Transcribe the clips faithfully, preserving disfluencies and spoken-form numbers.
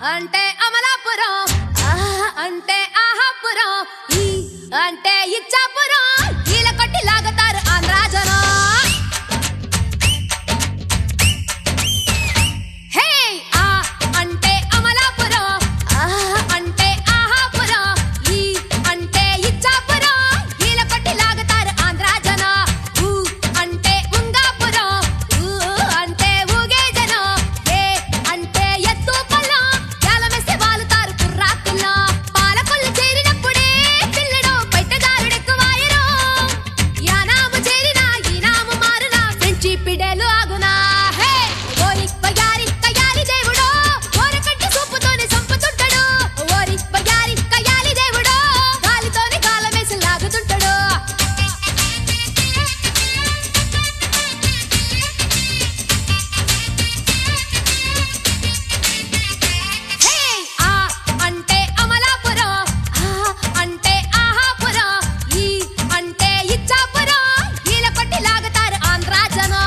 అంటే అమలాపురం, ఆ అంటే ఆహాపురం, ఈ అంటే ఇచ్చాపురం, ఈల కొట్టి లాగుతారు ఆంధ్రా జనం. హే ఆ అంటే అమలాపురం, ఆ అంటే ఆహాపురం, ఈ అంటే ఇచ్చాపురం, ఈల కొట్టి లాగుతారు ఆంధ్రా జనం. ఊ అంటే ఉంగాపురం, ఊ అంటే ఊగే జనం, ఏ అంటే ఎత్తు పల్లం, యాలమేస్తే వాలుతారు కుర్రా పిల్లం. పాలకొల్లు చేరినప్పుడే పిల్లడు బయటదారుడెక్కువాయరు, యానాము చేరినా ఈనాము మారునా ఫ్రెంచి పిడేలు ఆగునా. హే ఓరి బయారి కయాలి దేవుడో, ఓరకట్టి సూపుతోనే సంపుతుంటాడు. ఓరి బయారి కయాలి దేవుడో, గాలితోనే కాలమేసి లాగుతుంటాడు. హే ఆ అంటే అమలాపురం, ఆ అంటే ఆహాపురం, ఈ అంటే ఇచ్చాపురం, ఈల కొట్టి లాగుతారు ఆంధ్రా జనం.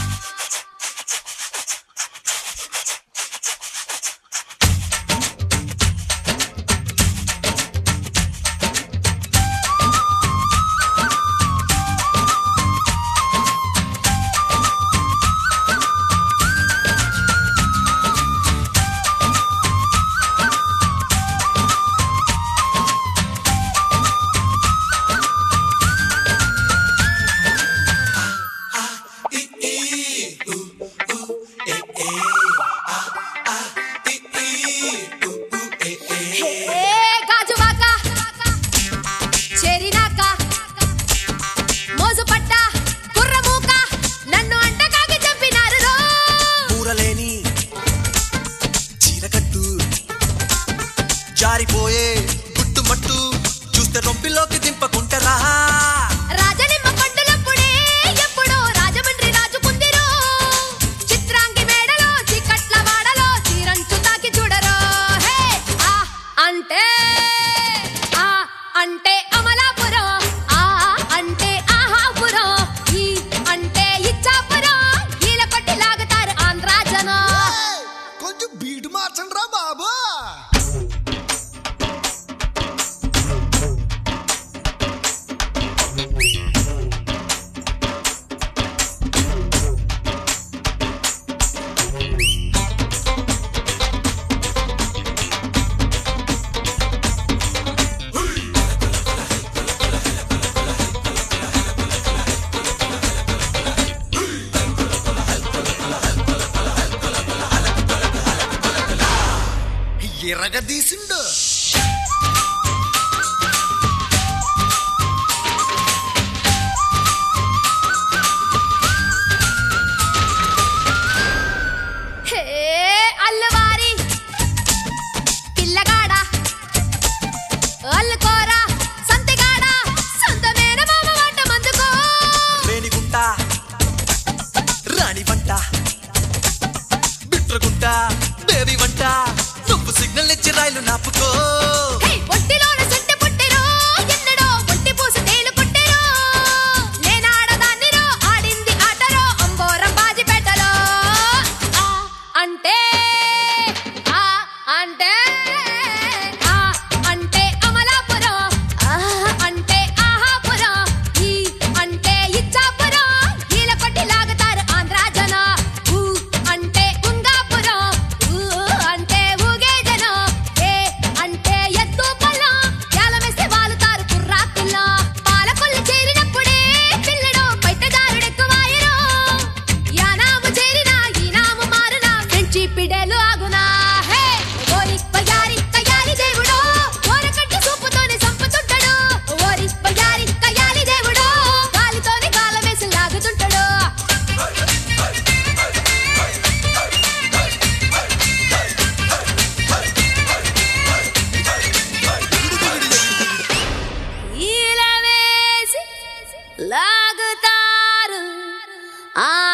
హే గాజువాక చేరినాక మోజుపట్ట కుర్రమూక నన్ను అంటకాకి చంపినారు రో. కూరలేని చీరకట్టు జారిపోయే గుట్టుమట్టు చూస్తే రొంపిలోకి దింపకుంటరా. రాజనిమ్మ పండులప్పుడే ఎప్పుడో రాజమండ్రి రాజుకుందిరో, చిత్రాంగి మేడలో చీకట్ల వాడలో చీరంచు తాకి చూడరో. హే ఆ అంటే ఆ అంటే అమలాపురం, ఆ అంటే ఆహాపురం, ఈ అంటే ఇచ్చాపురం, ఈల కొట్టి లాగుతారు ఆంధ్రా జనం. కొంచెం బీటు మార్చండి రా బాబు. ఎరగదీసిండు హే అల్లవారి పిల్లగాడ, అల్లుకోర సంతగాడ, సొంతమైన మామ వంట మందుకో. రేణిగుంట రాణి వంట బిట్రగుంట బేబీ వంట నువ్వు సిగ్నల్ ఇచ్చి రైలు నాపుకో. హే ఒట్టిలోన సెట్టు పుట్టిరో, ఎన్నడో ఒట్టి పూస తేలు పుట్టిరో, నేనాడదాన్నిరో ఆడింది ఆటరో అంబోరం బాజిపేటలో. ఆ అంటే ఆ అంటే ఆ అంటే అమలాపురం, ఆ అంటే ఆహాపురం, ఈ అంటే ఇచ్చాపురం, ఈల కొట్టి లాగుతారు ఆంధ్రా జనం. ఊ అంటే ఉంగాపురం, ఊ అంటే ఊగే జనం, ఏ అంటే ఎత్తు పల్లం, యాలమేస్తే వాలుతారు కుర్రా పిల్లం. పాలకొల్లు చేరినప్పుడే పిల్లడు బయటదారుడెక్కువాయరు, యానాము చేరినా ఈనాము మారునా ఫ్రెంచి పిడేలు ఆగునా. హే ఓరి బయారి కయాలి దేవుడో, ఓరకట్టి సూపుతోనే సంపుతుంటాడు. ఓరి బయారి కయాలి దేవుడో, గాలితోనే కాలమేసి లాగుతుంటాడు. ఈల వేసి లాగుతారు ఆ